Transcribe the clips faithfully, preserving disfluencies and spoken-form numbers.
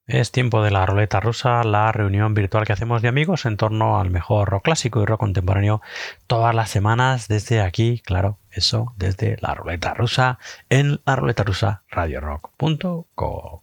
Es tiempo de la ruleta rusa, la reunión virtual que hacemos de amigos en torno al mejor rock clásico y rock contemporáneo todas las semanas desde aquí, claro, eso, desde la ruleta rusa en la ruleta rusa radio rock punto com.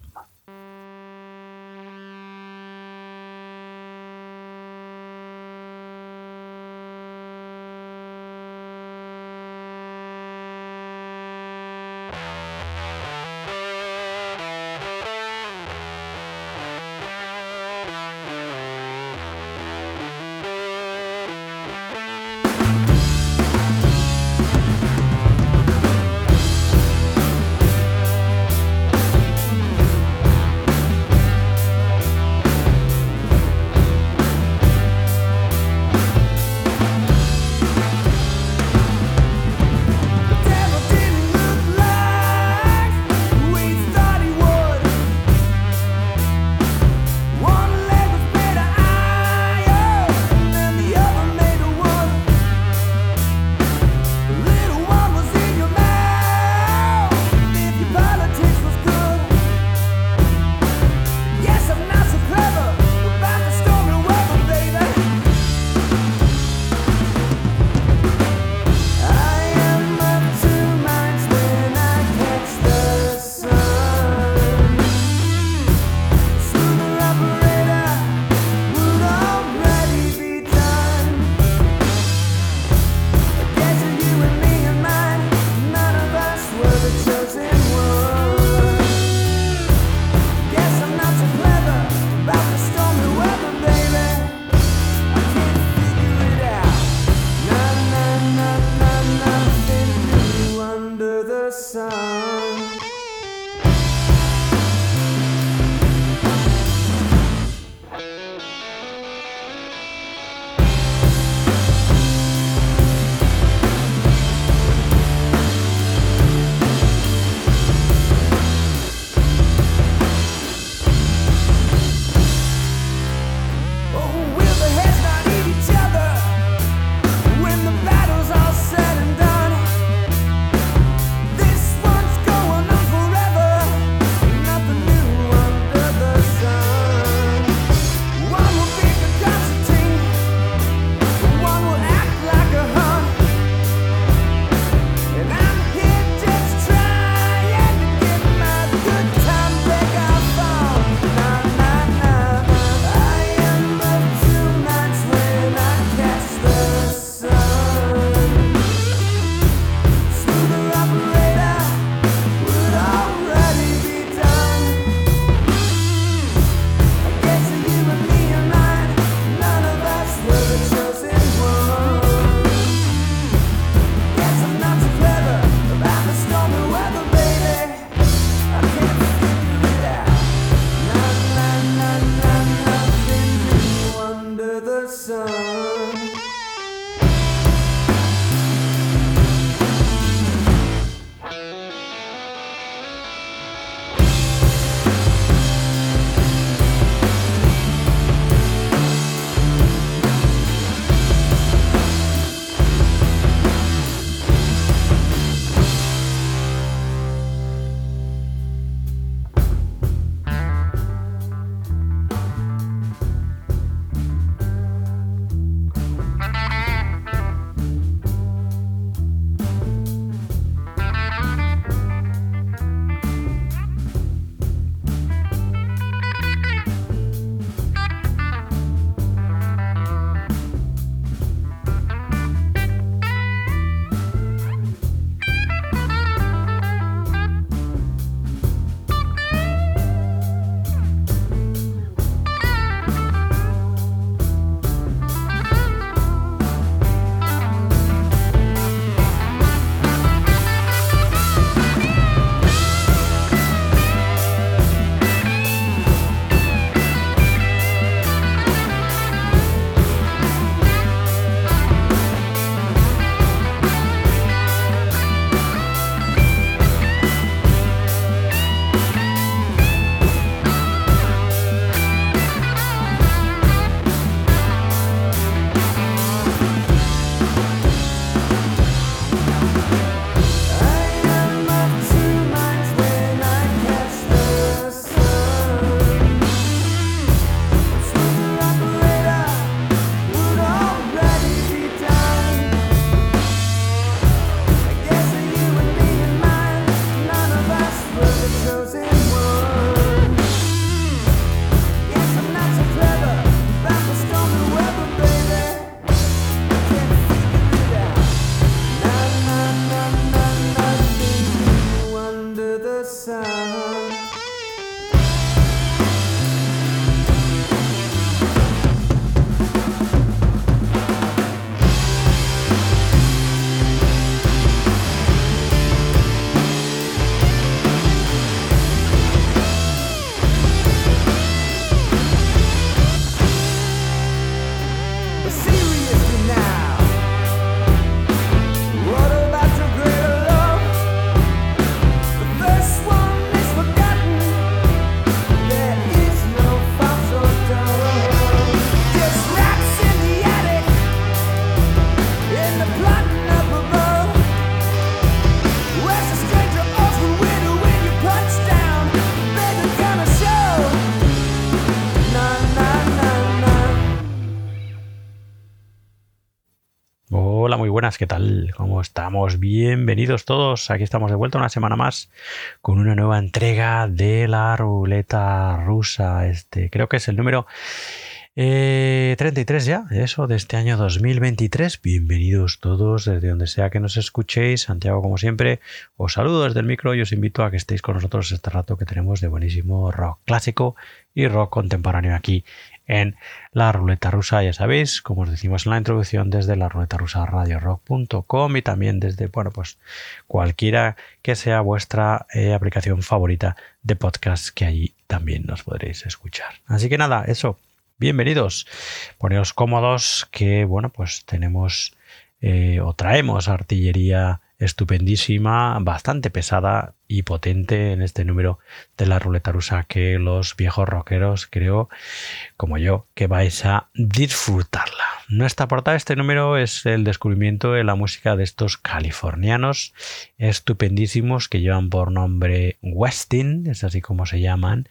buenas, ¿qué tal? ¿Cómo estamos? Bienvenidos todos. Aquí estamos de vuelta una semana más con una nueva entrega de la ruleta rusa. Este, creo que es el número eh, treinta y tres ya, eso, de este año dos mil veintitrés. Bienvenidos todos desde donde sea que nos escuchéis. Santiago, como siempre, os saludo desde el micro y os invito a que estéis con nosotros este rato que tenemos de buenísimo rock clásico y rock contemporáneo aquí en la ruleta rusa. Ya sabéis, como os decimos en la introducción, desde la ruleta rusa radio rock punto com y también desde, bueno, pues cualquiera que sea vuestra eh, aplicación favorita de podcast, que allí también nos podréis escuchar. Así que nada, eso, bienvenidos, poneos cómodos, que bueno, pues tenemos eh, o traemos artillería estupendísima, bastante pesada y potente en este número de la ruleta rusa, que los viejos rockeros, creo, como yo, que vais a disfrutarla. Nuestra portada de este número es el descubrimiento de la música de estos californianos estupendísimos que llevan por nombre Westin, es así como se llaman,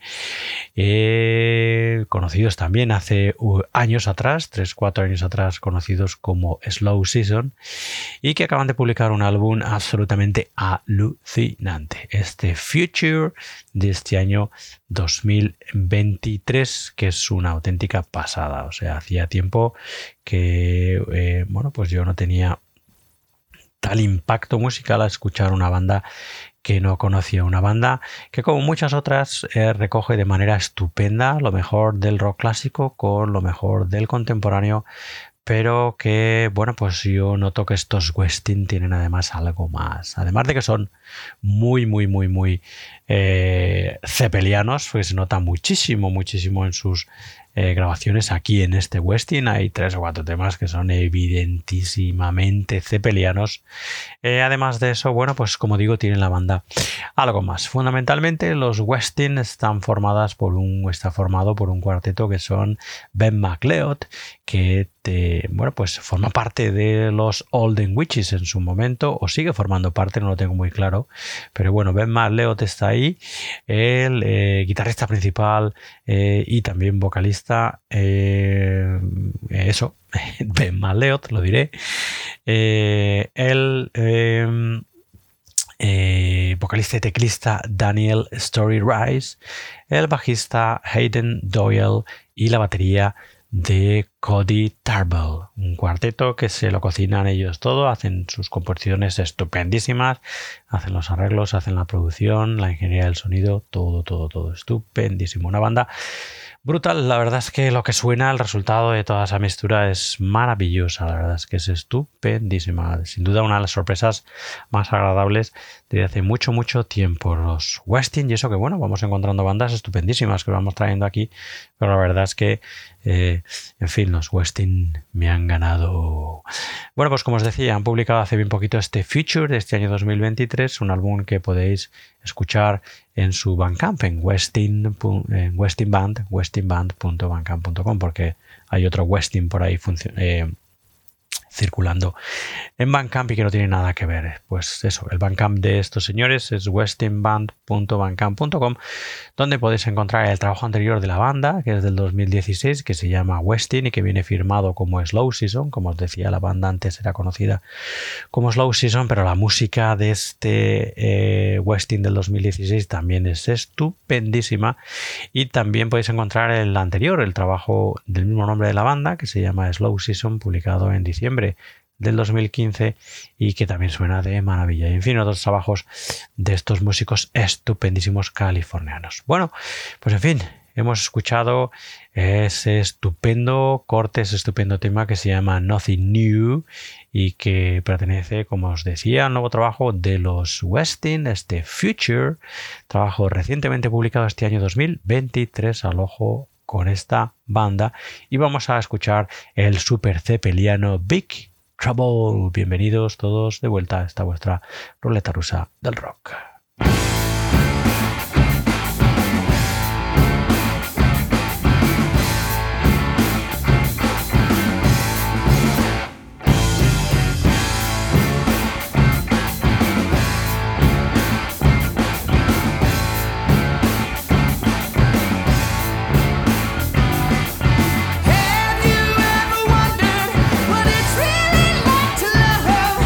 eh, conocidos también hace uh, años atrás, tres cuatro años atrás, conocidos como Slow Season, y que acaban de publicar un álbum absolutamente alucinante, este Future de este año dos mil veintitrés, que es una auténtica pasada. O sea, hacía tiempo que eh, bueno, pues yo no tenía tal impacto musical a escuchar una banda que no conocía, una banda que, como muchas otras, eh, recoge de manera estupenda lo mejor del rock clásico con lo mejor del contemporáneo, pero que, bueno, pues yo noto que estos Westin tienen además algo más. Además de que son muy, muy, muy, muy eh, zeppelianos, pues se nota muchísimo, muchísimo en sus eh, grabaciones. Aquí en este Westin hay tres o cuatro temas que son evidentísimamente zeppelianos. Eh, además de eso, bueno, pues como digo, tienen la banda algo más. Fundamentalmente, los Westin están formadas por un, está formado por un cuarteto que son Ben McLeod, que te, bueno, pues forma parte de los Olden Witches en su momento, o sigue formando parte, no lo tengo muy claro, pero bueno, Ben McLeod está ahí, el eh, guitarrista principal eh, y también vocalista, eh, eso, Ben McLeod, lo diré, eh, el eh, eh, vocalista y teclista Daniel Story Rice, el bajista Hayden Doyle y la batería de Cody Tarbell, un cuarteto que se lo cocinan ellos todo, hacen sus composiciones estupendísimas, hacen los arreglos, hacen la producción, la ingeniería del sonido, todo, todo, todo estupendísimo. Una banda brutal. La verdad es que lo que suena, el resultado de toda esa mixtura es maravillosa. La verdad es que es estupendísima. Sin duda una de las sorpresas más agradables de hace mucho, mucho tiempo. Los Westin, y eso que bueno, vamos encontrando bandas estupendísimas que vamos trayendo aquí, pero la verdad es que, eh, en fin, los Westin me han ganado. Bueno, pues como os decía, han publicado hace bien poquito este Future de este año dos mil veintitrés, un álbum que podéis escuchar en su Bandcamp, en Westin, en Westin Band, westin band punto bandcamp punto com, porque hay otro Westin por ahí eh, circulando en Bandcamp y que no tiene nada que ver. Pues eso, el Bandcamp de estos señores es westin band punto bandcamp punto com, donde podéis encontrar el trabajo anterior de la banda, que es del dos mil dieciséis, que se llama Westin y que viene firmado como Slow Season. Como os decía, la banda antes era conocida como Slow Season, pero la música de este eh, Westin del dos mil dieciséis también es estupendísima. Y también podéis encontrar el anterior, el trabajo del mismo nombre de la banda, que se llama Slow Season, publicado en diciembre del dos mil quince y que también suena de maravilla. Y en fin, otros trabajos de estos músicos estupendísimos californianos. Bueno, pues en fin, hemos escuchado ese estupendo corte, ese estupendo tema que se llama Nothing New y que pertenece, como os decía, al nuevo trabajo de los Westin, este Future, trabajo recientemente publicado este año dos mil veintitrés, al ojo con esta banda. Y vamos a escuchar el super zeppeliano Big Trouble. Bienvenidos todos de vuelta a esta vuestra ruleta rusa del rock. Have you ever wondered what it's really like to love?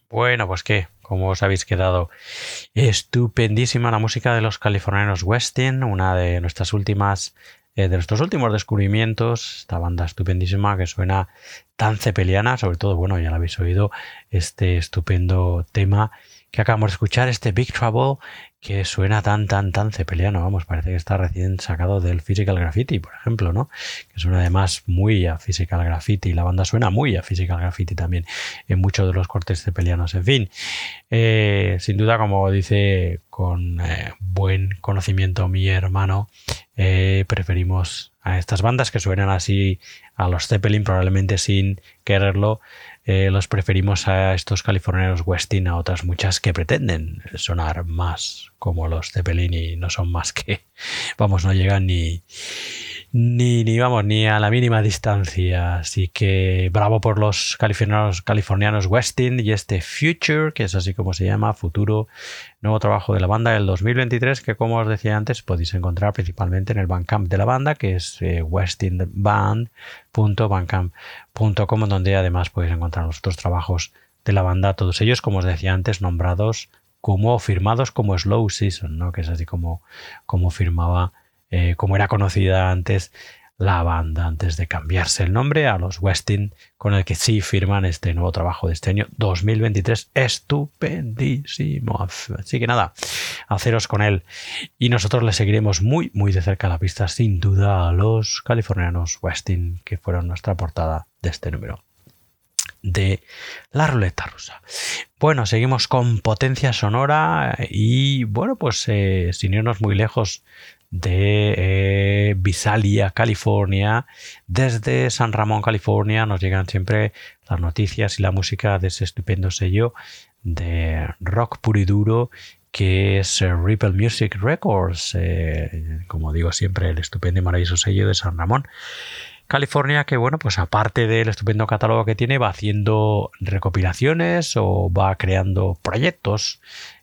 Bueno, pues qué, ¿cómo os habéis quedado? Estupendísima la música de los californianos Westin, una de nuestras últimas, eh, de nuestros últimos descubrimientos. Esta banda estupendísima que suena tan cepeliana, sobre todo, bueno, ya lo habéis oído, este estupendo tema que acabamos de escuchar, este Big Trouble, que suena tan, tan, tan cepeliano. Vamos, parece que está recién sacado del Physical Graffiti, por ejemplo, ¿no? Que suena además muy a Physical Graffiti. La banda suena muy a Physical Graffiti también en muchos de los cortes cepelianos. En fin, eh, sin duda, como dice con eh, buen conocimiento mi hermano, eh, preferimos a estas bandas que suenan así a los Zeppelin, probablemente sin quererlo. Eh, los preferimos a estos californianos Westin, a otras muchas que pretenden sonar más como los Zeppelin y no son más que, vamos, no llegan ni, ni, ni vamos, ni a la mínima distancia. Así que bravo por los californianos, californianos Westin y este Future, que es así como se llama, futuro, nuevo trabajo de la banda del dos mil veintitrés, que como os decía antes podéis encontrar principalmente en el Bandcamp de la banda, que es eh, westinband punto bandcamp punto com, donde además podéis encontrar los otros trabajos de la banda, todos ellos, como os decía antes, nombrados como firmados como Slow Season, ¿no? Que es así como, como firmaba, eh, como era conocida antes la banda, antes de cambiarse el nombre a los Westin, con el que sí firman este nuevo trabajo de este año dos mil veintitrés, estupendísimo. Así que nada, haceros con él, y nosotros le seguiremos muy muy de cerca la pista, sin duda, a los californianos Westin, que fueron nuestra portada de este número de la ruleta rusa. Bueno, seguimos con potencia sonora y bueno, pues eh, sin irnos muy lejos de eh, Visalia, California, desde San Ramón, California, nos llegan siempre las noticias y la música de ese estupendo sello de rock puro y duro que es eh, Ripple Music Records, eh, como digo siempre, el estupendo y maravilloso sello de San Ramón, California, que bueno, pues aparte del estupendo catálogo que tiene, va haciendo recopilaciones o va creando proyectos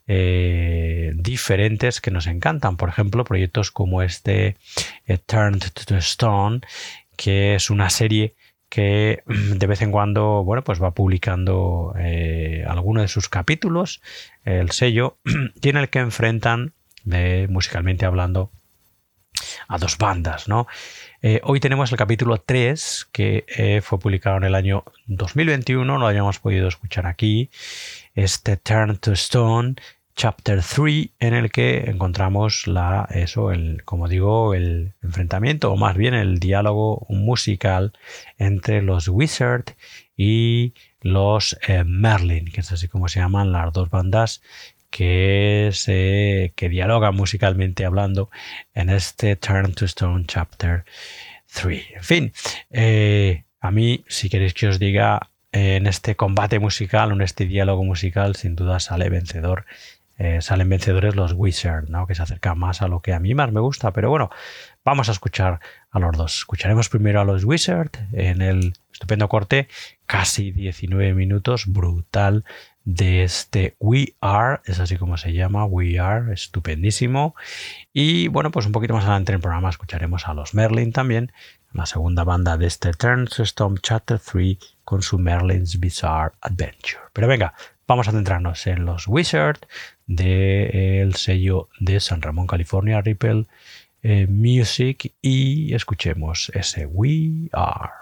eh, diferentes que nos encantan. Por ejemplo, proyectos como este eh, Turned to Stone, que es una serie que de vez en cuando, bueno, pues va publicando eh, alguno de sus capítulos, el sello, y en el que enfrentan, eh, musicalmente hablando, a dos bandas, ¿no? Eh, hoy tenemos el capítulo tres, que eh, fue publicado en el año dos mil veintiuno, no lo habíamos podido escuchar aquí, este Turn to Stone, Chapter tres, en el que encontramos la, eso, el, como digo, el enfrentamiento, o más bien el diálogo musical entre los Wizard y los eh, Merlin, que es así como se llaman las dos bandas que, se, que dialogan musicalmente hablando en este Turn to Stone Chapter tres. En fin, eh, a mí, si queréis que os diga, eh, en este combate musical, en este diálogo musical, sin duda sale vencedor. Eh, salen vencedores los Wizard, ¿no? Que se acercan más a lo que a mí más me gusta. Pero bueno, vamos a escuchar a los dos. Escucharemos primero a los Wizard en el estupendo corte, casi diecinueve minutos, brutal, de este We Are, es así como se llama, We Are, estupendísimo. Y bueno, pues un poquito más adelante en el programa escucharemos a los Merlin también, la segunda banda de este Turn to Stone Chapter tres, con su Merlin's Bizarre Adventure. Pero venga, vamos a centrarnos en los Wizard del sello de San Ramón, California, Ripple eh, Music, y escuchemos ese We Are.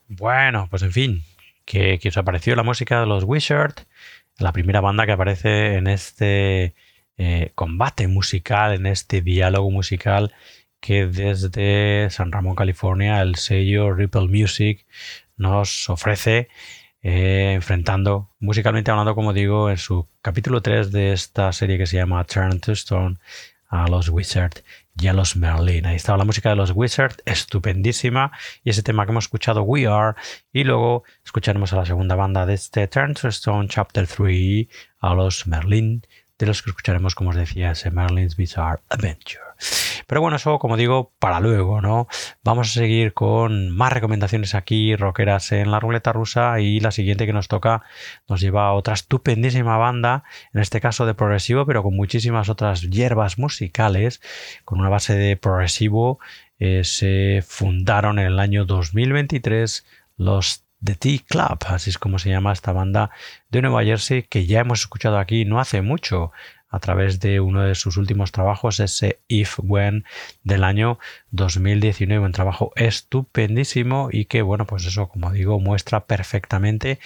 Bueno, pues en fin, que, que os ha parecido la música de los Wizard, la primera banda que aparece en este eh, combate musical, en este diálogo musical que desde San Ramón, California, el sello Ripple Music nos ofrece, eh, enfrentando, musicalmente hablando, como digo, en su capítulo tres de esta serie que se llama Turn to Stone, a los Wizard y a los Merlin. Ahí estaba la música de los Wizard, estupendísima, y ese tema que hemos escuchado, We Are, y luego escucharemos a la segunda banda de este Turn to Stone Chapter tres, a los Merlin, de los que escucharemos, como os decía, ese Merlin's Bizarre Adventure. Pero bueno, eso, como digo, para luego, ¿no? Vamos a seguir con más recomendaciones aquí, rockeras en la ruleta rusa, y la siguiente que nos toca nos lleva a otra estupendísima banda, en este caso de progresivo, pero con muchísimas otras hierbas musicales, con una base de progresivo. Eh, se fundaron en el año dos mil veintitrés los The T-Club, así es como se llama esta banda de Nueva Jersey, que ya hemos escuchado aquí no hace mucho, a través de uno de sus últimos trabajos, ese If When del año dos mil diecinueve, un trabajo estupendísimo y que, bueno, pues eso, como digo, muestra perfectamente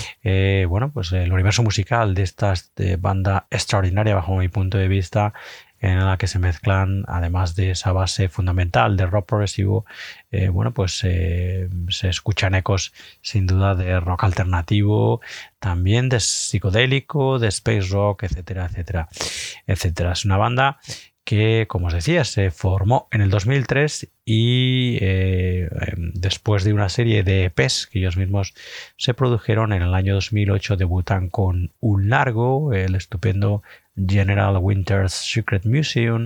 eh, bueno, pues el universo musical de esta de banda extraordinaria bajo mi punto de vista, en la que se mezclan, además de esa base fundamental de rock progresivo, eh, bueno, pues eh, se escuchan ecos sin duda de rock alternativo, también de psicodélico, de space rock, etcétera, etcétera, etcétera. Es una banda que, como os decía, se formó en el dos mil tres y eh, después de una serie de E Pes que ellos mismos se produjeron, en el año dos mil ocho debutan con un largo, el estupendo General Winter's Secret Museum.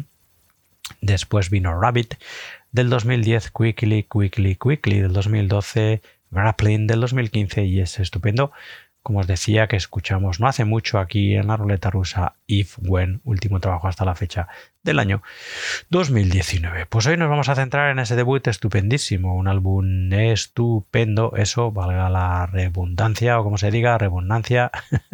Después vino Rabbit del dos mil diez, Quickly, Quickly, Quickly del dos mil doce, Grappling del dos mil quince y ese estupendo, como os decía, que escuchamos no hace mucho aquí en la ruleta rusa, If When, último trabajo hasta la fecha del año dos mil diecinueve. Pues hoy nos vamos a centrar en ese debut estupendísimo, un álbum estupendo, eso, valga la redundancia o como se diga, redundancia,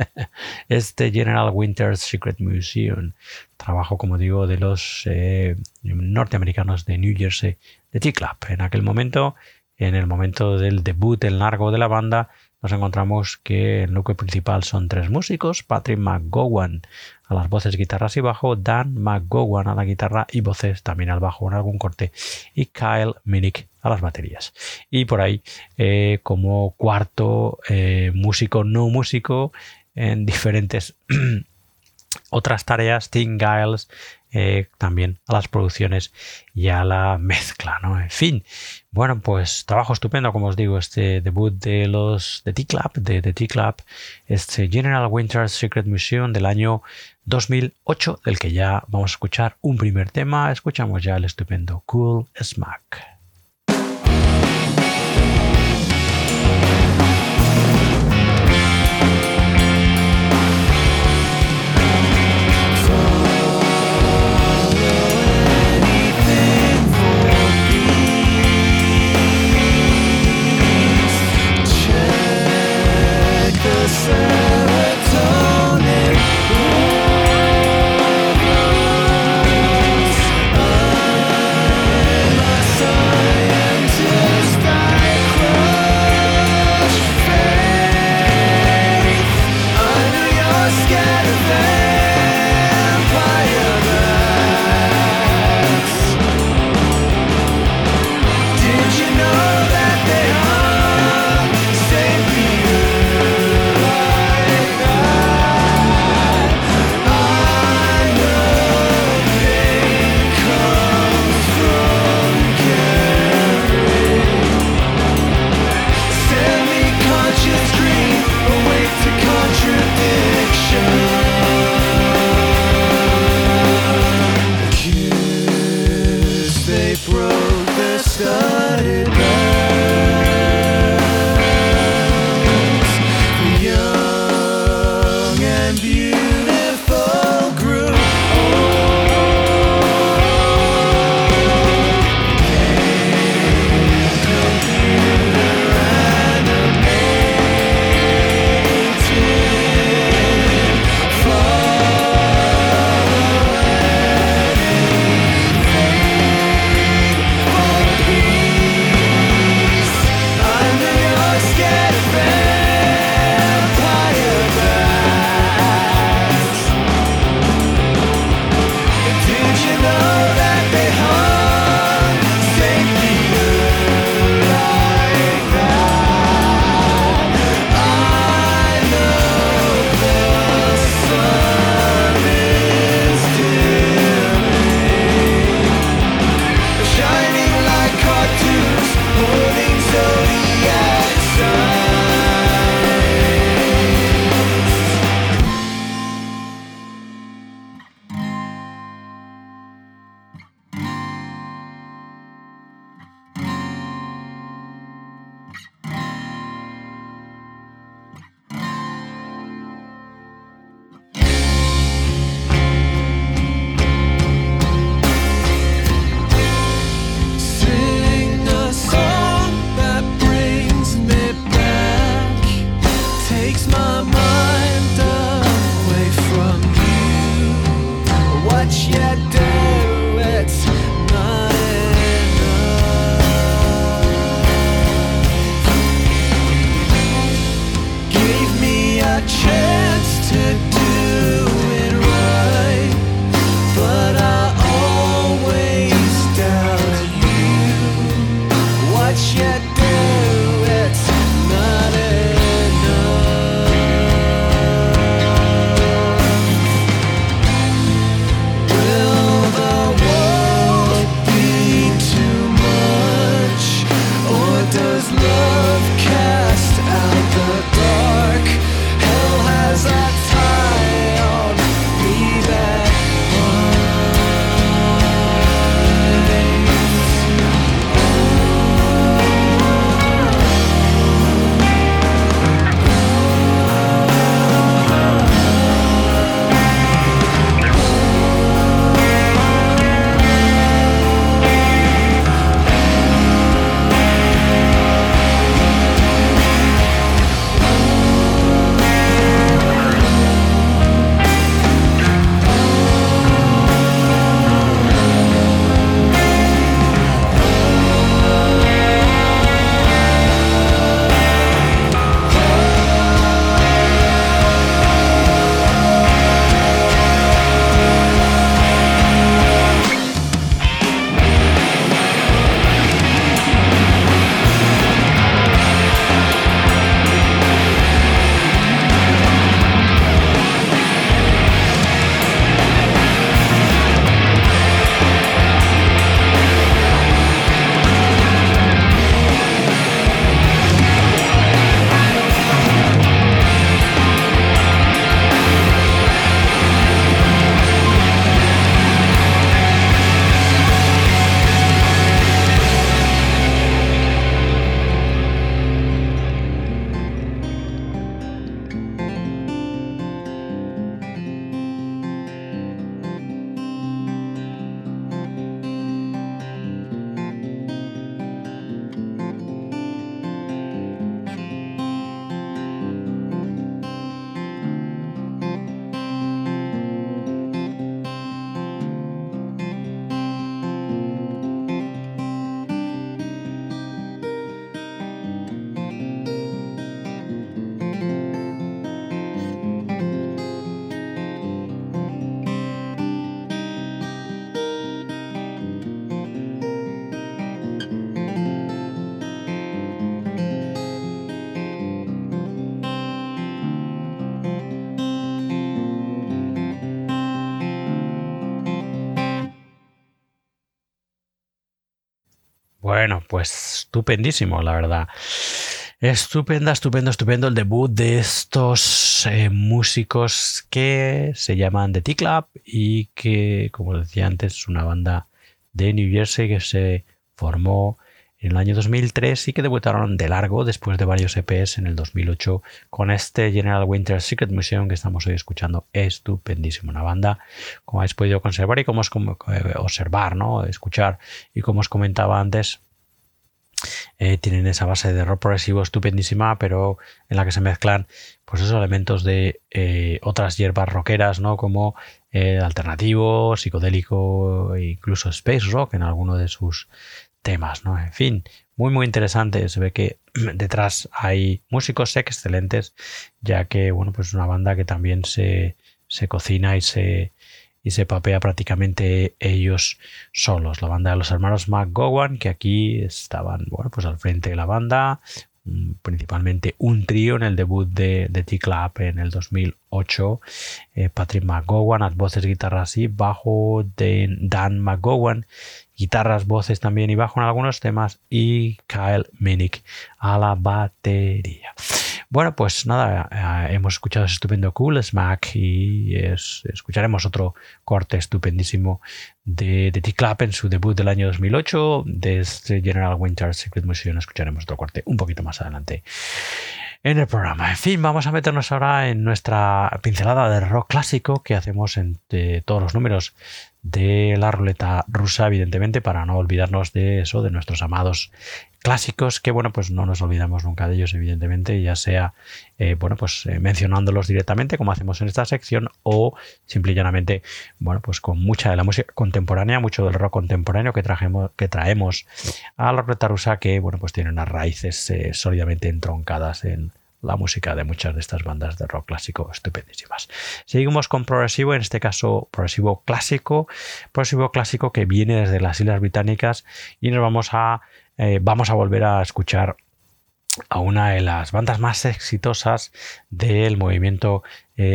este General Winter's Secret Museum, trabajo, como digo, de los eh, norteamericanos de New Jersey, de T-Club. En aquel momento, en el momento del debut en largo de la banda, nos encontramos que el núcleo principal son tres músicos: Patrick McGowan a las voces, guitarras y bajo, Dan McGowan a la guitarra y voces, también al bajo en algún corte, y Kyle Minnick a las baterías. Y por ahí, eh, como cuarto eh, músico no músico en diferentes otras tareas, Tim Giles, eh, también a las producciones y a la mezcla, ¿no? En fin, bueno, pues trabajo estupendo, como os digo, este debut de los de T-Club, de, de T-Club, este General Winter's Secret Museum del año dos mil ocho, del que ya vamos a escuchar un primer tema. Escuchamos ya el estupendo Cool Smack. Bueno, pues estupendísimo, la verdad. Estupenda, estupendo, estupendo el debut de estos eh, músicos que se llaman The T-Club y que, como decía antes, es una banda de New Jersey que se formó en el año dos mil tres y que debutaron de largo después de varios E Pes en el dos mil ocho con este General Winter Secret Museum que estamos hoy escuchando. Estupendísimo, una banda, como habéis podido conservar y como os eh, observar, ¿no? Escuchar, y como os comentaba antes, Eh, tienen esa base de rock progresivo estupendísima, pero en la que se mezclan pues esos elementos de eh, otras hierbas rockeras, ¿no? Como eh, alternativo, psicodélico e incluso space rock en alguno de sus temas, ¿no? En fin, muy muy interesante. Se ve que detrás hay músicos excelentes, ya que bueno, pues es una banda que también se, se cocina y se y se papea prácticamente ellos solos. La banda de los hermanos McGowan, que aquí estaban, bueno, pues al frente de la banda, principalmente un trío en el debut de, de T-Club en el dos mil ocho. Eh, Patrick McGowan, las voces, guitarras y bajo, de Dan McGowan, guitarras, voces también y bajo en algunos temas, y Kyle Minnick a la batería. Bueno, pues nada, eh, hemos escuchado ese estupendo Cool Smack y es, escucharemos otro corte estupendísimo de, de T-Club en su debut del año dos mil ocho. Desde General Winter Secret Museum escucharemos otro corte un poquito más adelante en el programa. En fin, vamos a meternos ahora en nuestra pincelada de rock clásico que hacemos en todos los números de la ruleta rusa, evidentemente, para no olvidarnos de eso, de nuestros amados clásicos, que bueno, pues no nos olvidamos nunca de ellos, evidentemente, ya sea eh, bueno, pues eh, mencionándolos directamente, como hacemos en esta sección, o simple y llanamente, bueno, pues con mucha de la música contemporánea, mucho del rock contemporáneo que trajemos, que traemos a la ruleta rusa, que bueno, pues tiene unas raíces eh, sólidamente entroncadas en la música de muchas de estas bandas de rock clásico estupendísimas. Seguimos con progresivo, en este caso progresivo clásico, progresivo clásico que viene desde las Islas Británicas, y nos vamos a eh, vamos a volver a escuchar a una de las bandas más exitosas del movimiento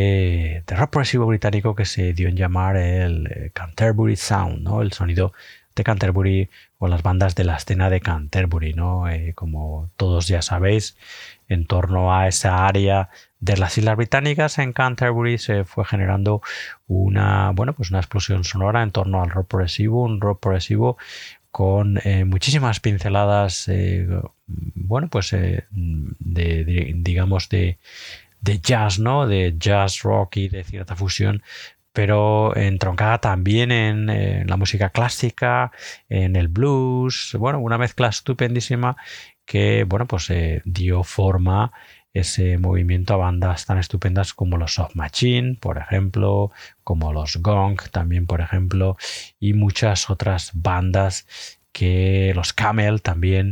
eh, de rock progresivo británico, que se dio en llamar el eh, Canterbury Sound, ¿no? El sonido de Canterbury, o las bandas de la escena de Canterbury, ¿no? Eh, como todos ya sabéis, en torno a esa área de las Islas Británicas, en Canterbury se fue generando una, bueno, pues una explosión sonora en torno al rock progresivo, un rock progresivo con eh, muchísimas pinceladas, eh, bueno, pues eh, de, de, digamos de, de jazz, ¿no? De jazz rock y de cierta fusión, pero entroncada también en, en la música clásica, en el blues, bueno, una mezcla estupendísima que, bueno, pues eh, dio forma ese movimiento a bandas tan estupendas como los Soft Machine, por ejemplo, como los Gong también, por ejemplo, y muchas otras bandas, que los Camel también,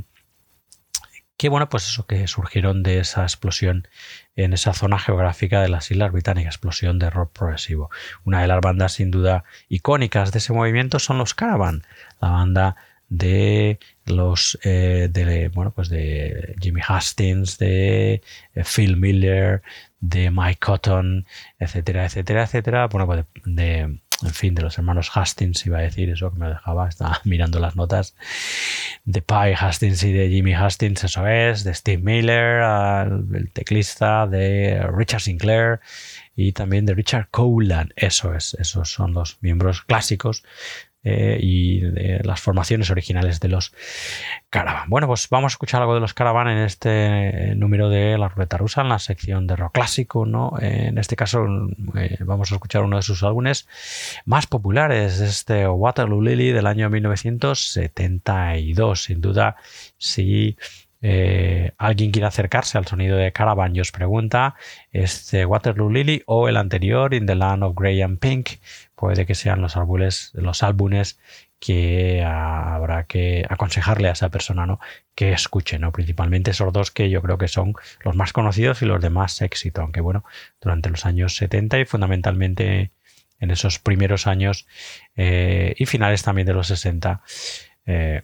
que bueno, pues eso, que surgieron de esa explosión en esa zona geográfica de las Islas Británicas, explosión de rock progresivo. Una de las bandas sin duda icónicas de ese movimiento son los Caravan, la banda de los eh, de bueno pues de Jimmy Hastings, de eh, Phil Miller, de Mike Cotton, etcétera, etcétera, etcétera. Bueno, pues de, de en fin, de los hermanos Hastings, iba a decir eso que me dejaba, estaba mirando las notas, de Pye Hastings y de Jimmy Hastings, eso es, de Steve Miller, el teclista, de Richard Sinclair y también de Richard Cowland, eso es, esos son los miembros clásicos Eh, y de las formaciones originales de los Caravan. Bueno, pues vamos a escuchar algo de los Caravan en este número de la ruleta rusa, en la sección de rock clásico, ¿no? En este caso eh, vamos a escuchar uno de sus álbumes más populares, este Waterloo Lily del año mil novecientos setenta y dos. Sin duda, si Eh, alguien quiere acercarse al sonido de Caravan y os pregunta, ¿este Waterloo Lily o el anterior In the Land of Grey and Pink? Puede que sean los álbumes, los álbumes que ah, habrá que aconsejarle a esa persona, ¿no? Que escuche, ¿no? Principalmente esos dos, que yo creo que son los más conocidos y los de más éxito, aunque bueno, durante los años setenta y fundamentalmente en esos primeros años eh, y finales también de los sesenta, eh,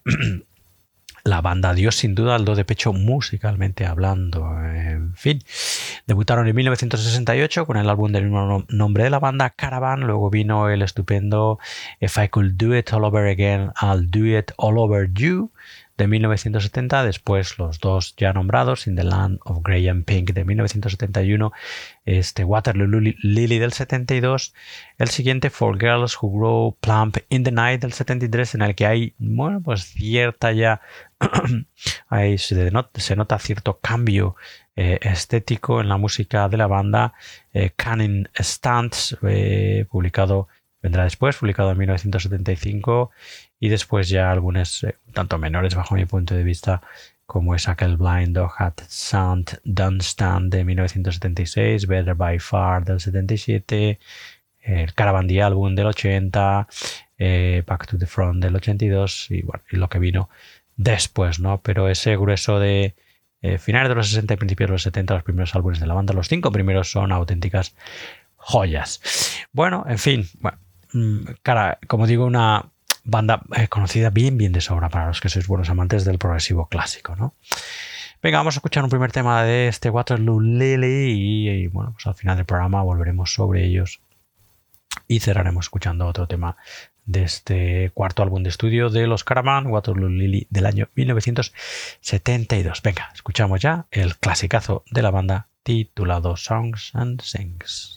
la banda dio sin duda el do de pecho musicalmente hablando. En fin, debutaron en mil novecientos sesenta y ocho con el álbum del mismo nombre de la banda, Caravan. Luego vino el estupendo If I Could Do It All Over Again, I'll Do It All Over You de mil novecientos setenta, después los dos ya nombrados, In the Land of Grey and Pink de mil novecientos setenta y uno, este Waterloo Lily del setenta y dos, el siguiente For Girls Who Grow Plump in the Night del setenta y tres, en el que hay, bueno, pues cierta ya, ahí se, denota, se nota cierto cambio eh, estético en la música de la banda. eh, Cunning Stunts, eh, publicado, vendrá después, publicado en mil novecientos setenta y cinco, y después ya algunos eh, tanto menores bajo mi punto de vista, como es aquel Blind Dog Hat Sound Don't Stand de mil novecientos setenta y seis, Better by Far del setenta y siete, el Caravan the Album del ochenta, eh, Back to the Front del ochenta y dos, y bueno, y lo que vino después, ¿no? Pero ese grueso de eh, finales de los sesenta y principios de los setenta, los primeros álbumes de la banda, los cinco primeros son auténticas joyas. Bueno, en fin, bueno, cara, como digo, una banda eh, conocida bien, bien de sobra para los que sois buenos amantes del progresivo clásico, ¿no? Venga, vamos a escuchar un primer tema de este Waterloo Lily y, y bueno, pues al final del programa volveremos sobre ellos y cerraremos escuchando otro tema de este cuarto álbum de estudio de los Caravan, Waterloo Lily del año mil novecientos setenta y dos. Venga, escuchamos ya el clasicazo de la banda titulado Songs and Sings.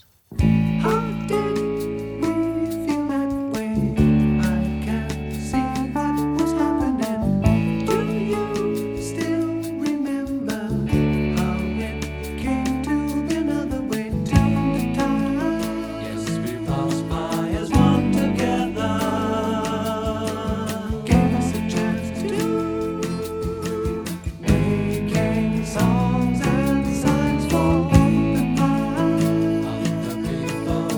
Songs and signs for the people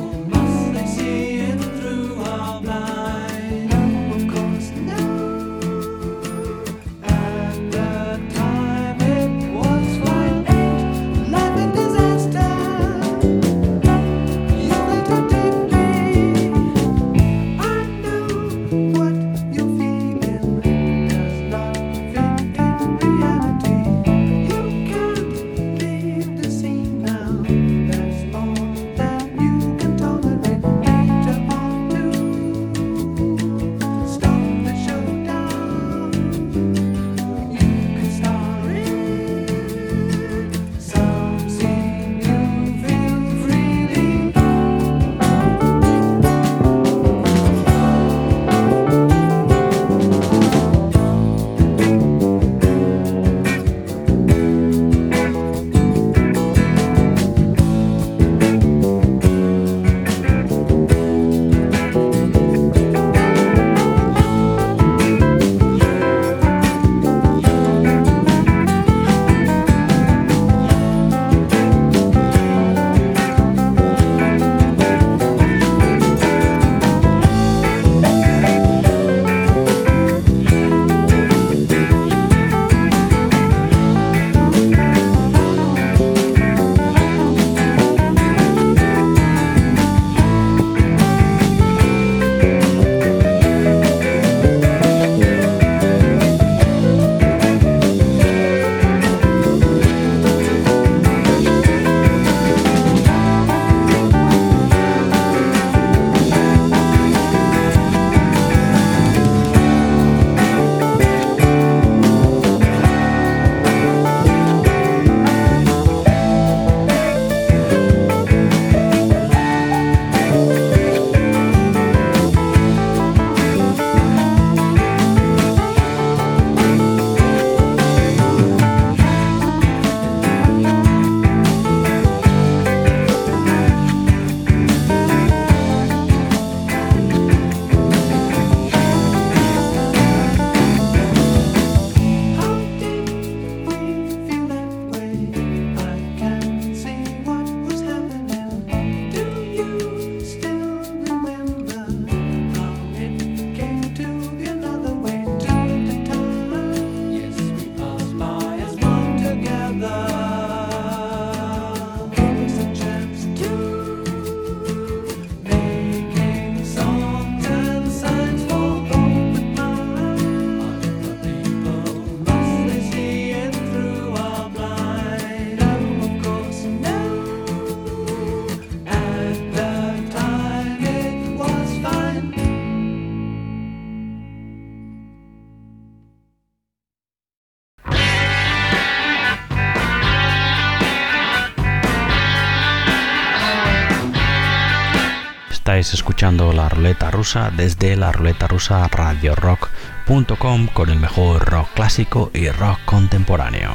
Estáis escuchando La Ruleta Rusa desde la ruleta rusa radio rock punto com con el mejor rock clásico y rock contemporáneo.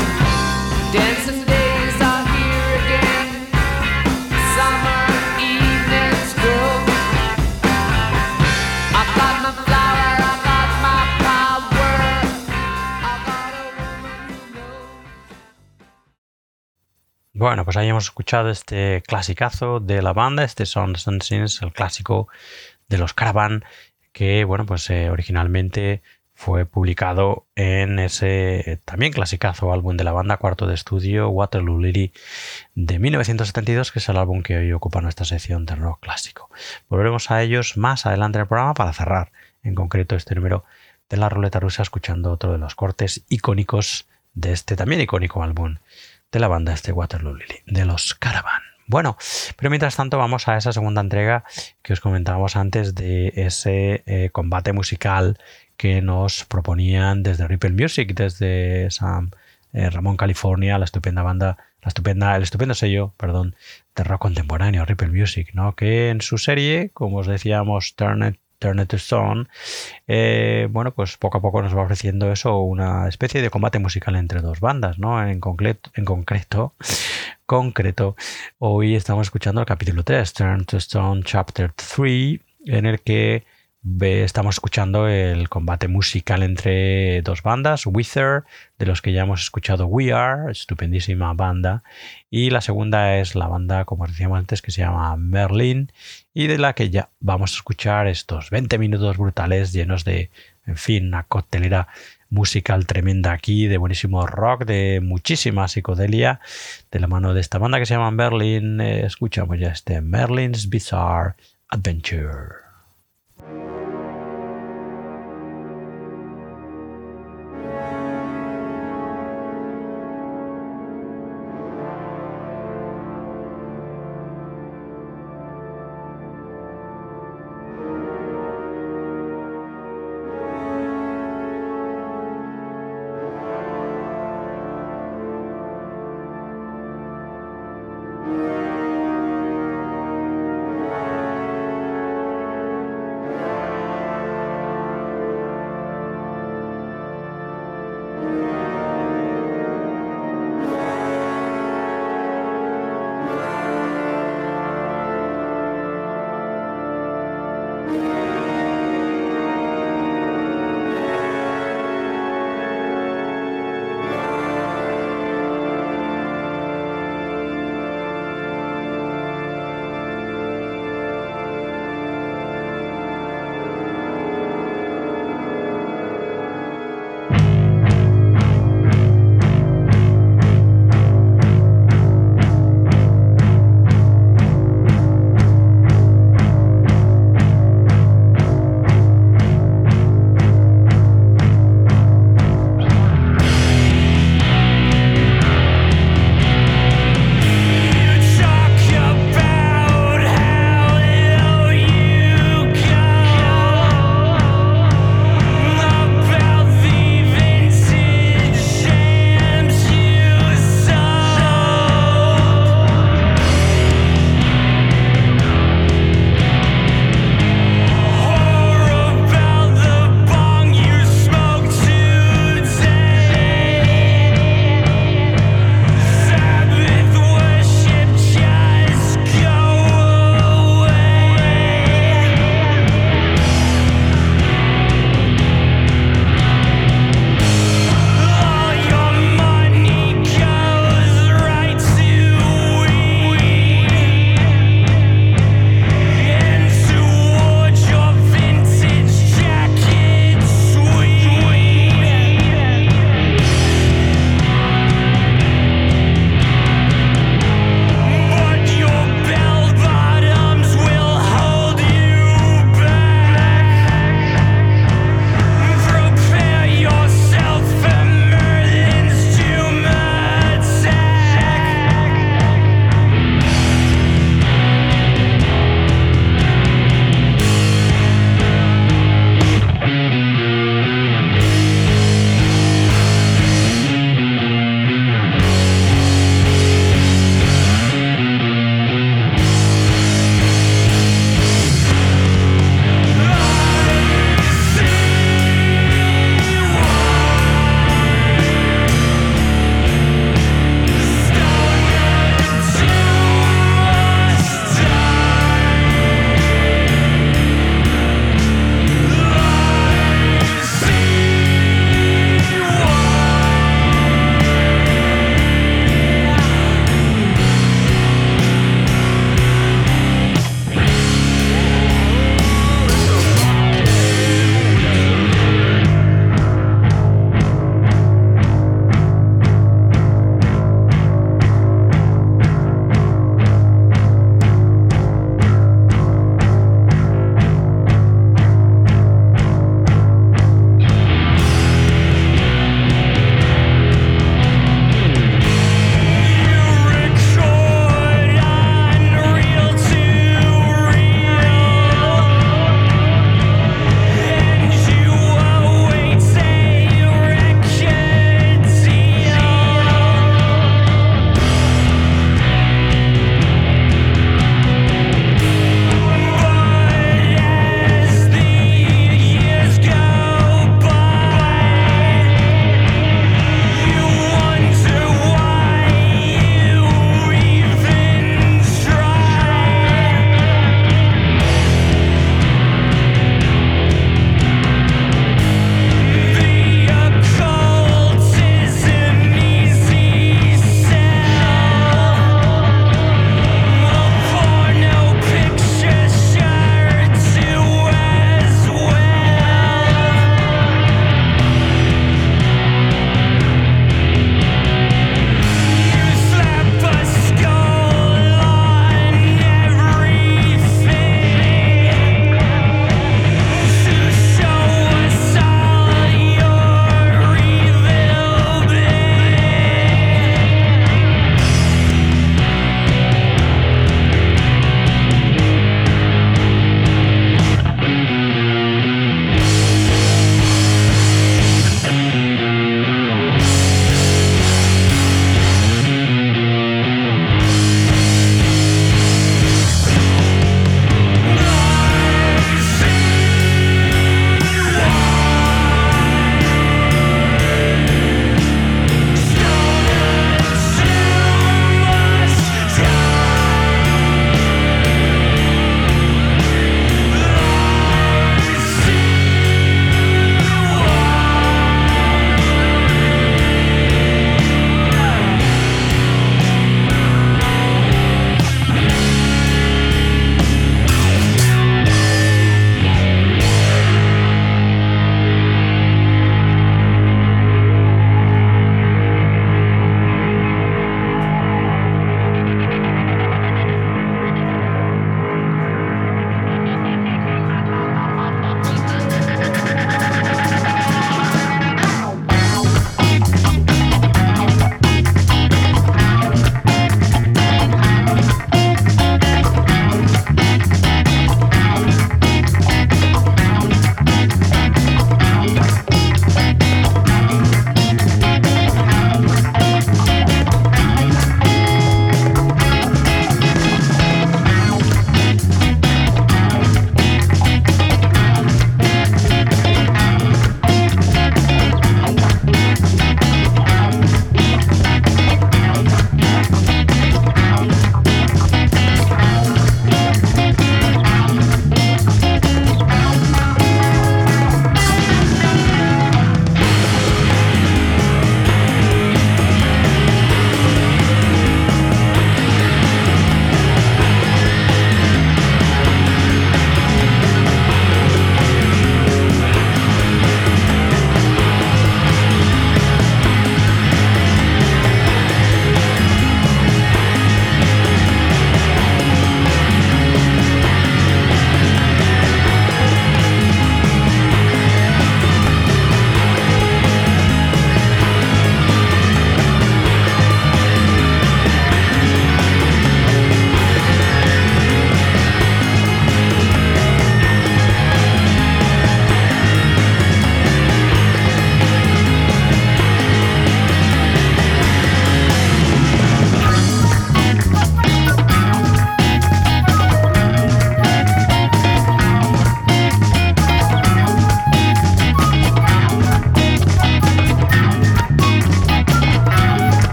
Bueno, pues ahí hemos escuchado este clasicazo de la banda, este Son Sins, el clásico de los Caravan, que bueno, pues eh, originalmente fue publicado en ese eh, también clasicazo álbum de la banda, cuarto de estudio, Waterloo Lily, de mil novecientos setenta y dos, que es el álbum que hoy ocupa nuestra sección de rock clásico. Volveremos a ellos más adelante en el programa para cerrar en concreto este número de la ruleta rusa, escuchando otro de los cortes icónicos de este también icónico álbum de la banda, este Waterloo Lily, de los Caravan. Bueno, pero mientras tanto vamos a esa segunda entrega que os comentábamos antes de ese eh, combate musical que nos proponían desde Ripple Music, desde San eh, Ramón, California, la estupenda banda, la estupenda, el estupendo sello, perdón, de rock contemporáneo, Ripple Music, ¿no? Que en su serie, como os decíamos, Turn It Turn It to Stone, eh, bueno, pues poco a poco nos va ofreciendo eso, una especie de combate musical entre dos bandas, ¿no? En concreto, en concreto, concreto, hoy estamos escuchando el capítulo tres, Turn to Stone Chapter tres, en el que ve, estamos escuchando el combate musical entre dos bandas, Wither, de los que ya hemos escuchado We Are, estupendísima banda, y la segunda es la banda, como os decíamos antes, que se llama Merlin, y de la que ya vamos a escuchar estos veinte minutos brutales llenos de, en fin, una coctelera musical tremenda aquí, de buenísimo rock, de muchísima psicodelia, de la mano de esta banda que se llama Merlin. Eh, escuchamos ya este Merlin's Bizarre Adventure.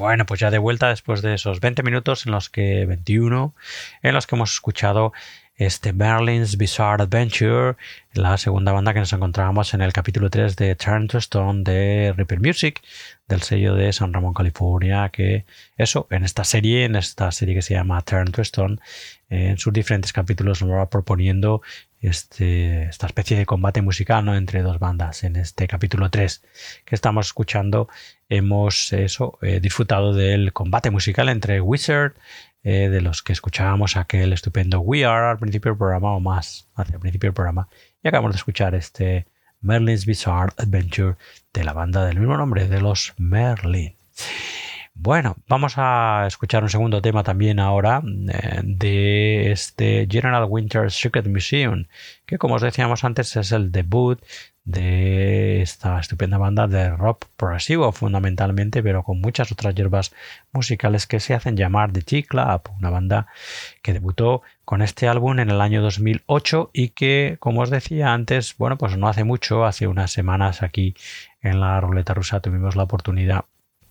Bueno, pues ya de vuelta después de esos veinte minutos en los que veintiuno en los que hemos escuchado este Merlin's Bizarre Adventure, la segunda banda que nos encontrábamos en el capítulo tres de Turn to Stone de Ripper Music, del sello de San Ramón, California, que eso, en esta serie, en esta serie que se llama Turn to Stone, eh, en sus diferentes capítulos nos va proponiendo este, esta especie de combate musical, ¿no?, entre dos bandas. En este capítulo tres que estamos escuchando hemos eso, eh, disfrutado del combate musical entre Wizard, Eh, de los que escuchábamos aquel estupendo We Are al principio del programa, o más hacia el principio del programa, y acabamos de escuchar este Merlin's Bizarre Adventure de la banda del mismo nombre, de los Merlin. Bueno, vamos a escuchar un segundo tema también ahora eh, de este General Winter's Secret Museum, que como os decíamos antes es el debut de esta estupenda banda de rock progresivo fundamentalmente, pero con muchas otras hierbas musicales, que se hacen llamar The T-Club, una banda que debutó con este álbum en el año dos mil ocho y que, como os decía antes, bueno, pues no hace mucho, hace unas semanas aquí en la Ruleta Rusa tuvimos la oportunidad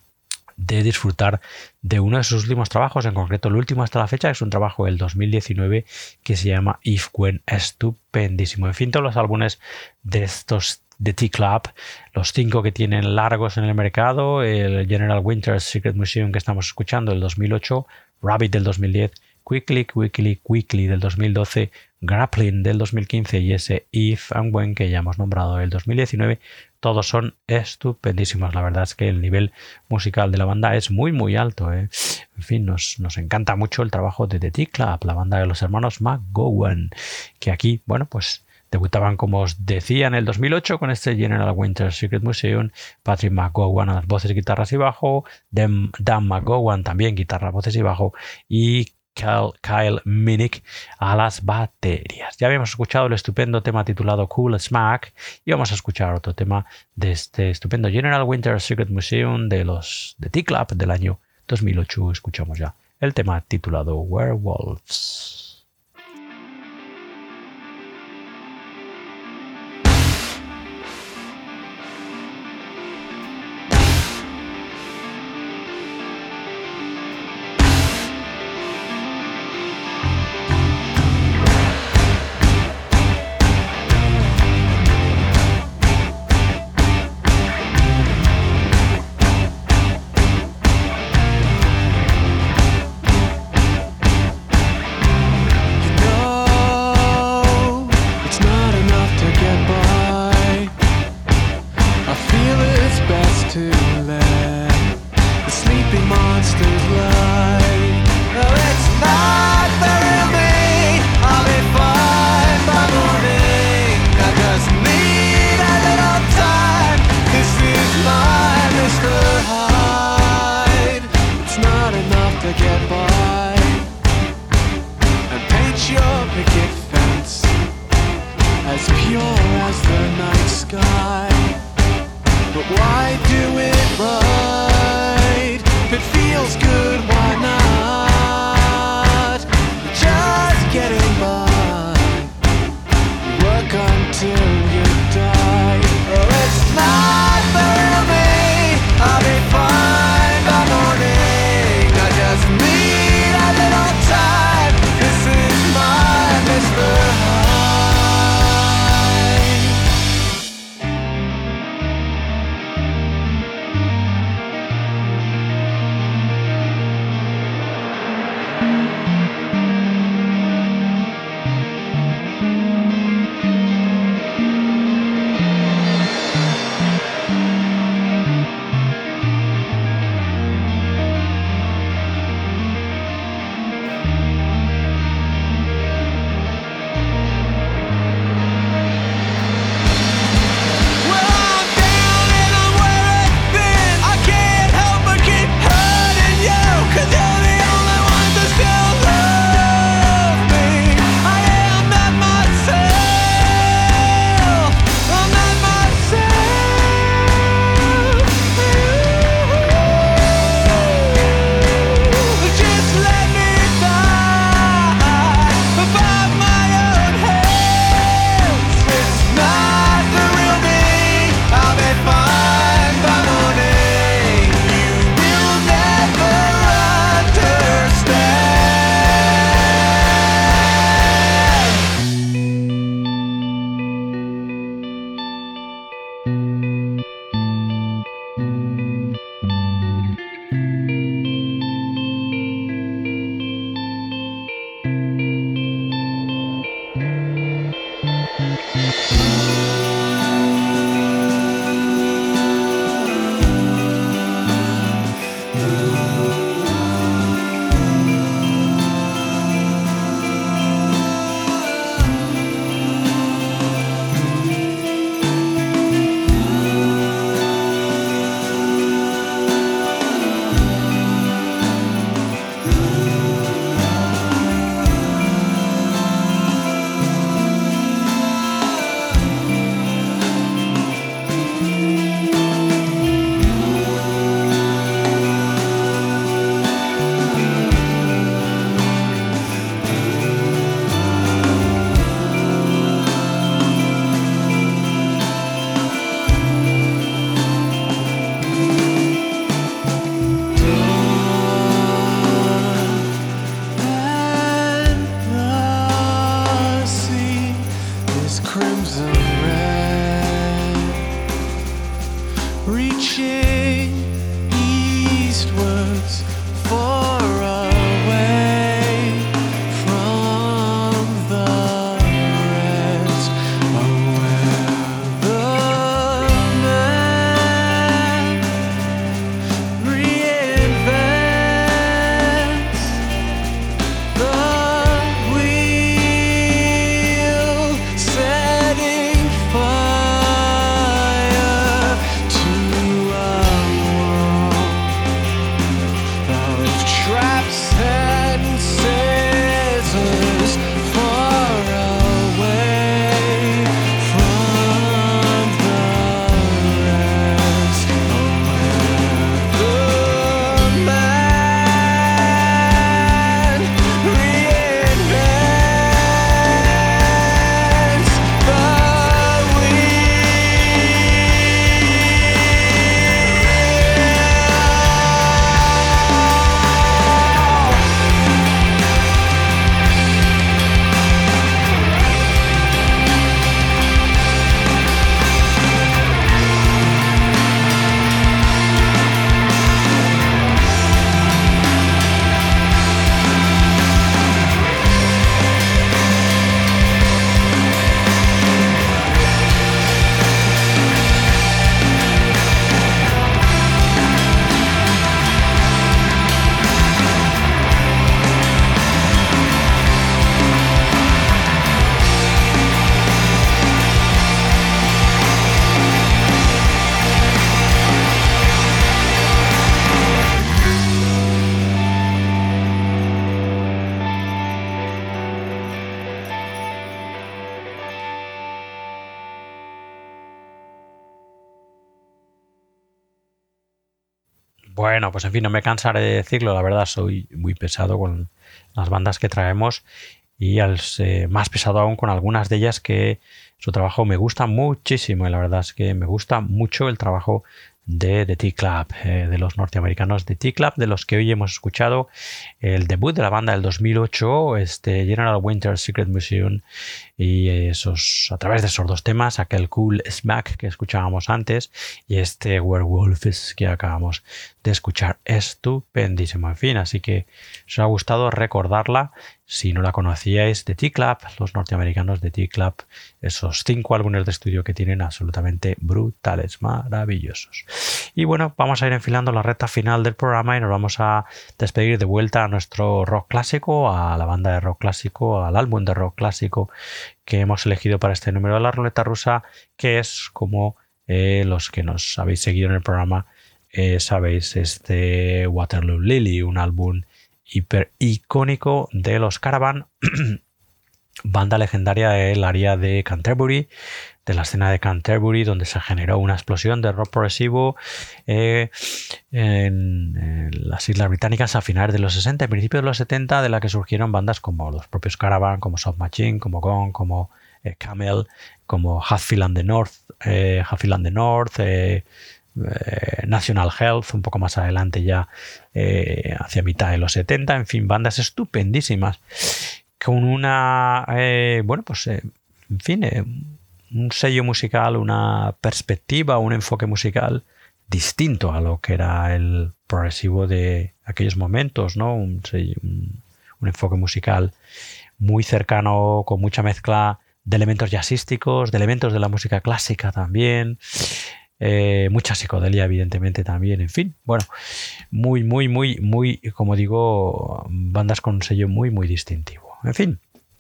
de disfrutar de uno de sus últimos trabajos, en concreto el último hasta la fecha, que es un trabajo del dos mil diecinueve que se llama If When, estupendísimo. En fin, todos los álbumes de estos de T-Club, los cinco que tienen largos en el mercado, el General Winter's Secret Museum que estamos escuchando del dos mil ocho, Rabbit del dos mil diez, Quickly, Quickly, Quickly del dos mil doce, Grappling del dos mil quince y ese If and When que ya hemos nombrado del dos mil diecinueve, todos son estupendísimos. La verdad es que el nivel musical de la banda es muy muy alto, ¿eh? En fin, nos, nos encanta mucho el trabajo de The T-Club, la banda de los hermanos McGowan, que aquí, bueno, pues debutaban, como os decía, en el dos mil ocho con este General Winter's Secret Museum. Patrick McGowan a las voces, guitarras y bajo, Dan, Dan McGowan también guitarras, voces y bajo, y Kyle, Kyle Minnick a las baterías. Ya habíamos escuchado el estupendo tema titulado Cool Smack y vamos a escuchar otro tema de este estupendo General Winter's Secret Museum de los de T-Club del año dos mil ocho. Escuchamos ya el tema titulado Werewolves. Bueno, pues en fin, no me cansaré de decirlo, la verdad soy muy pesado con las bandas que traemos y al eh, más pesado aún con algunas de ellas que su trabajo me gusta muchísimo y la verdad es que me gusta mucho el trabajo de The T-Club, eh, de los norteamericanos de T-Club, de los que hoy hemos escuchado el debut de la banda del dos mil ocho, este General Winter Secret Museum, y esos, a través de esos dos temas, aquel Cool Smack que escuchábamos antes y este Werewolves que acabamos de escuchar. Estupendísimo, en fin, así que os ha gustado recordarla. Si no la conocíais, de T-Club, los norteamericanos de T-Club, esos cinco álbumes de estudio que tienen absolutamente brutales, maravillosos. Y bueno, vamos a ir enfilando la recta final del programa y nos vamos a despedir de vuelta a nuestro rock clásico, a la banda de rock clásico, al álbum de rock clásico que hemos elegido para este número de la ruleta rusa, que es, como eh, los que nos habéis seguido en el programa eh, sabéis, este Waterloo Lily, un álbum hiper icónico de los Caravan, banda legendaria del área de Canterbury, de la escena de Canterbury, donde se generó una explosión de rock progresivo eh, en, en las Islas Británicas a finales de los sesenta y principios de los setenta, de la que surgieron bandas como los propios Caravan, como Soft Machine, como Gong, como eh, Camel, como Hatfield and the North, eh, Hatfield and the North, eh, eh, National Health, un poco más adelante ya eh, hacia mitad de los setenta, en fin, bandas estupendísimas con una, eh, bueno, pues, eh, en fin, eh, un sello musical, una perspectiva, un enfoque musical distinto a lo que era el progresivo de aquellos momentos, ¿no? Un, sello, un, un enfoque musical muy cercano, con mucha mezcla de elementos jazzísticos, de elementos de la música clásica también, eh, mucha psicodelia evidentemente también, en fin, bueno, muy, muy, muy, muy, como digo, bandas con un sello muy, muy distintivo. En fin,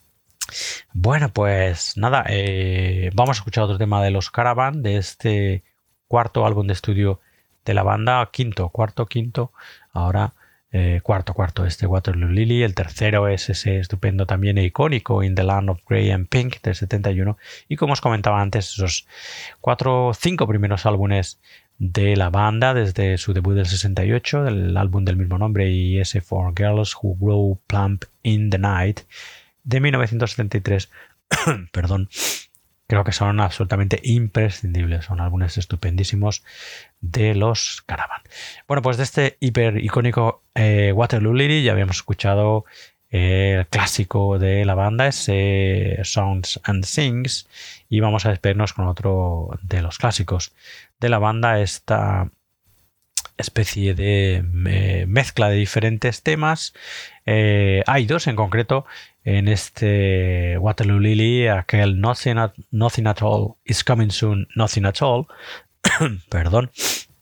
bueno, pues nada, eh, vamos a escuchar otro tema de los Caravan, de este cuarto álbum de estudio de la banda, quinto, cuarto, quinto, ahora eh, cuarto, cuarto, este Waterloo Lily. El tercero es ese estupendo también e icónico In the Land of Grey and Pink del setenta y uno, y como os comentaba antes, esos cuatro, cinco primeros álbumes de la banda desde su debut del sesenta y ocho, del álbum del mismo nombre, y ese For Girls Who Grow Plump in the Night de mil novecientos setenta y tres, perdón, creo que son absolutamente imprescindibles, son álbumes estupendísimos de los Caravan. Bueno, pues de este hiper icónico eh, Waterloo Lily ya habíamos escuchado El clásico de la banda es eh, Sounds and Sings, y vamos a despedirnos con otro de los clásicos de la banda, esta especie de eh, mezcla de diferentes temas. Eh, hay dos en concreto en este Waterloo Lily, aquel Nothing at, Nothing at All is Coming Soon, Nothing at All, perdón.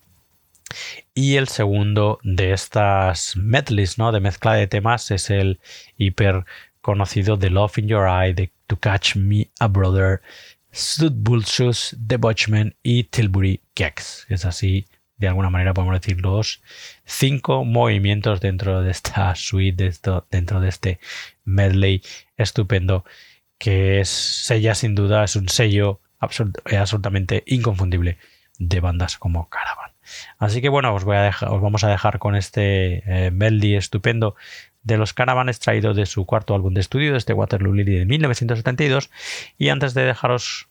Y el segundo de estas medleys, ¿no?, de mezcla de temas, es el hiper conocido The Love in Your Eye, de To Catch Me a Brother, Sudbulchus, The Watchmen y Tilbury Kegs. Es así, de alguna manera podemos decir, los cinco movimientos dentro de esta suite, de esto, dentro de este medley estupendo, que es sella sin duda, es un sello absolut- absolutamente inconfundible de bandas como Caravan. Así que bueno, os, voy a dejar, os vamos a dejar con este eh, medley estupendo de los Caravan, extraído de su cuarto álbum de estudio, de este Waterloo Lily de mil novecientos setenta y dos. Y antes de dejaros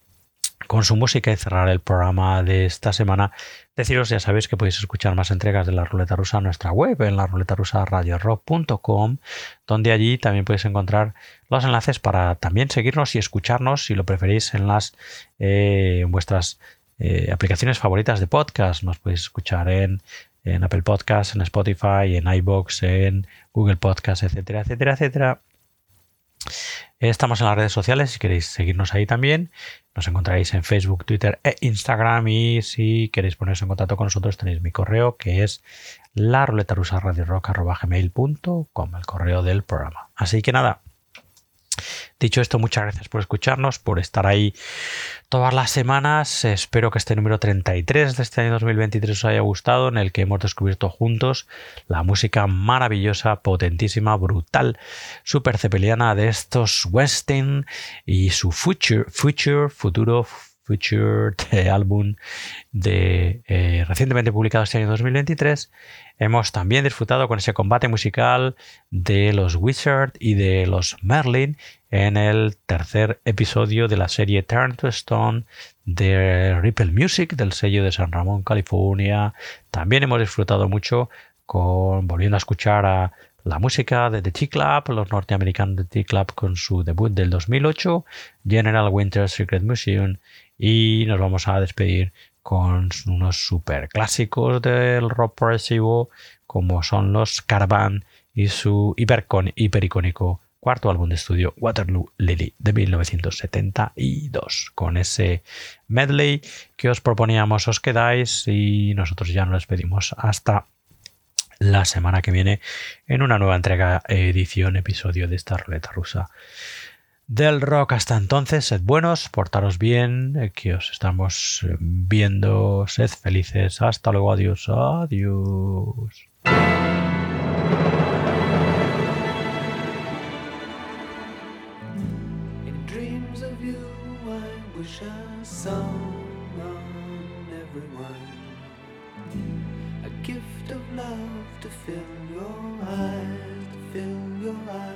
con su música y cerrar el programa de esta semana, deciros, ya sabéis, que podéis escuchar más entregas de La Ruleta Rusa en nuestra web, en la ruleta rusa radio rock punto com, donde allí también podéis encontrar los enlaces para también seguirnos y escucharnos, si lo preferís, en las eh, en vuestras eh, aplicaciones favoritas de podcast. Nos podéis escuchar en, en Apple Podcasts, en Spotify, en iVoox, en Google Podcasts, etcétera, etcétera, etcétera. Estamos en las redes sociales, si queréis seguirnos ahí también. Nos encontraréis en Facebook, Twitter e Instagram, y si queréis poneros en contacto con nosotros tenéis mi correo, que es la ruleta rusa radio rock arroba gmail punto com, el correo del programa. Así que nada, dicho esto, muchas gracias por escucharnos, por estar ahí todas las semanas. Espero que este número treinta y tres de este año dos mil veintitrés os haya gustado, en el que hemos descubierto juntos la música maravillosa, potentísima, brutal, super cepeliana de estos Westin y su Future, Future, Futuro, Future de álbum de eh, recientemente publicado este año dos mil veintitrés. Hemos también disfrutado con ese combate musical de los Wizard y de los Merlin en el tercer episodio de la serie Turn to Stone de Ripple Music, del sello de San Ramón, California. También hemos disfrutado mucho con volviendo a escuchar a la música de The T-Club, los norteamericanos de T-Club, con su debut del dos mil ocho, General Winter's Secret Museum, y nos vamos a despedir con unos super clásicos del rock progresivo, como son los Caravan y su hipercon, hipericónico cuarto álbum de estudio Waterloo Lily de mil novecientos setenta y dos. Con ese medley que os proponíamos os quedáis, y nosotros ya nos despedimos hasta la semana que viene en una nueva entrega, edición, episodio de esta ruleta rusa del rock. Hasta entonces, sed buenos, portaros bien, que os estamos viendo, sed felices. Hasta luego, adiós, adiós. In dreams of you, I wish I saw on everyone a gift of love to fill your eyes, to fill your eyes.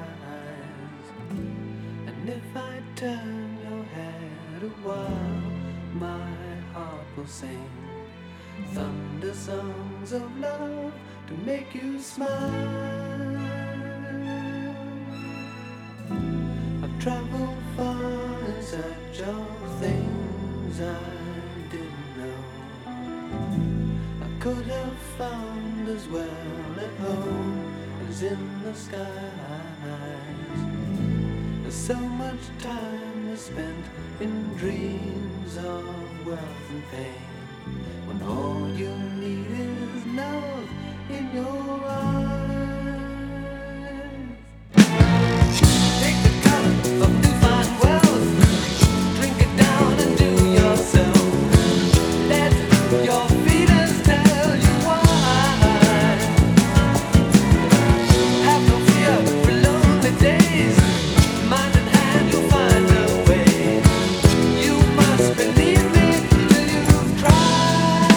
And if I turn your head a while, my heart will sing thunder songs of love to make you smile. I've traveled far in search of things I didn't know I could have found as well at home as in the skies. There's so much time is spent in dreams of wealth and fame, when all you need is love in your eyes. Take the cup of newfound wealth, drink it down and do yourself. Let your feelings tell you why. Have no fear for lonely days. Mind in hand, you'll find a way. You must believe me till you've tried.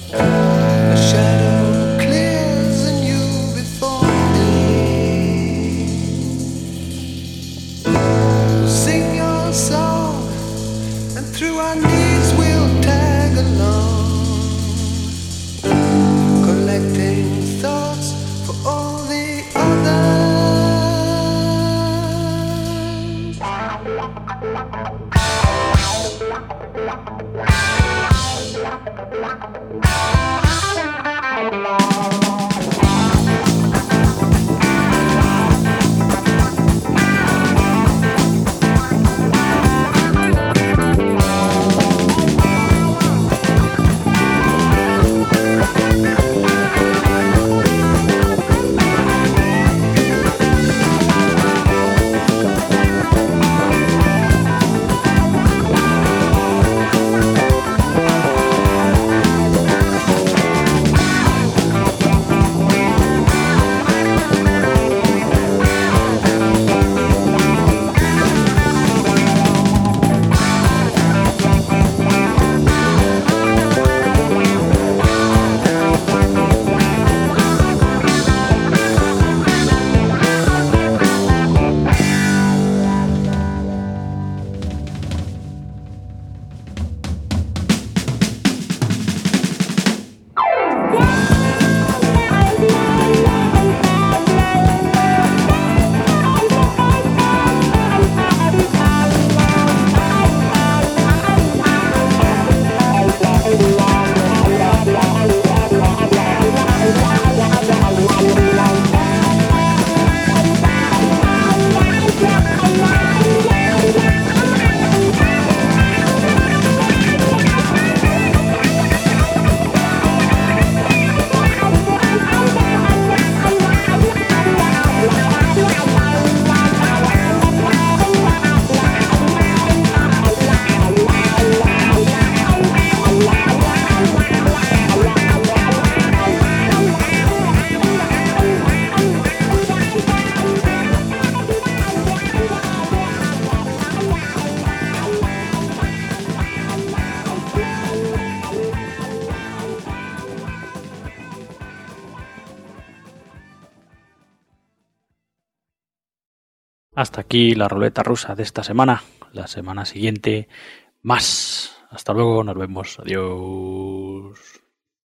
A shadow clears and you before me. We'll sing your song and through our knees we'll tag along, collecting thoughts for all the others. Hasta aquí la ruleta rusa de esta semana. La semana siguiente, más. Hasta luego, nos vemos. Adiós.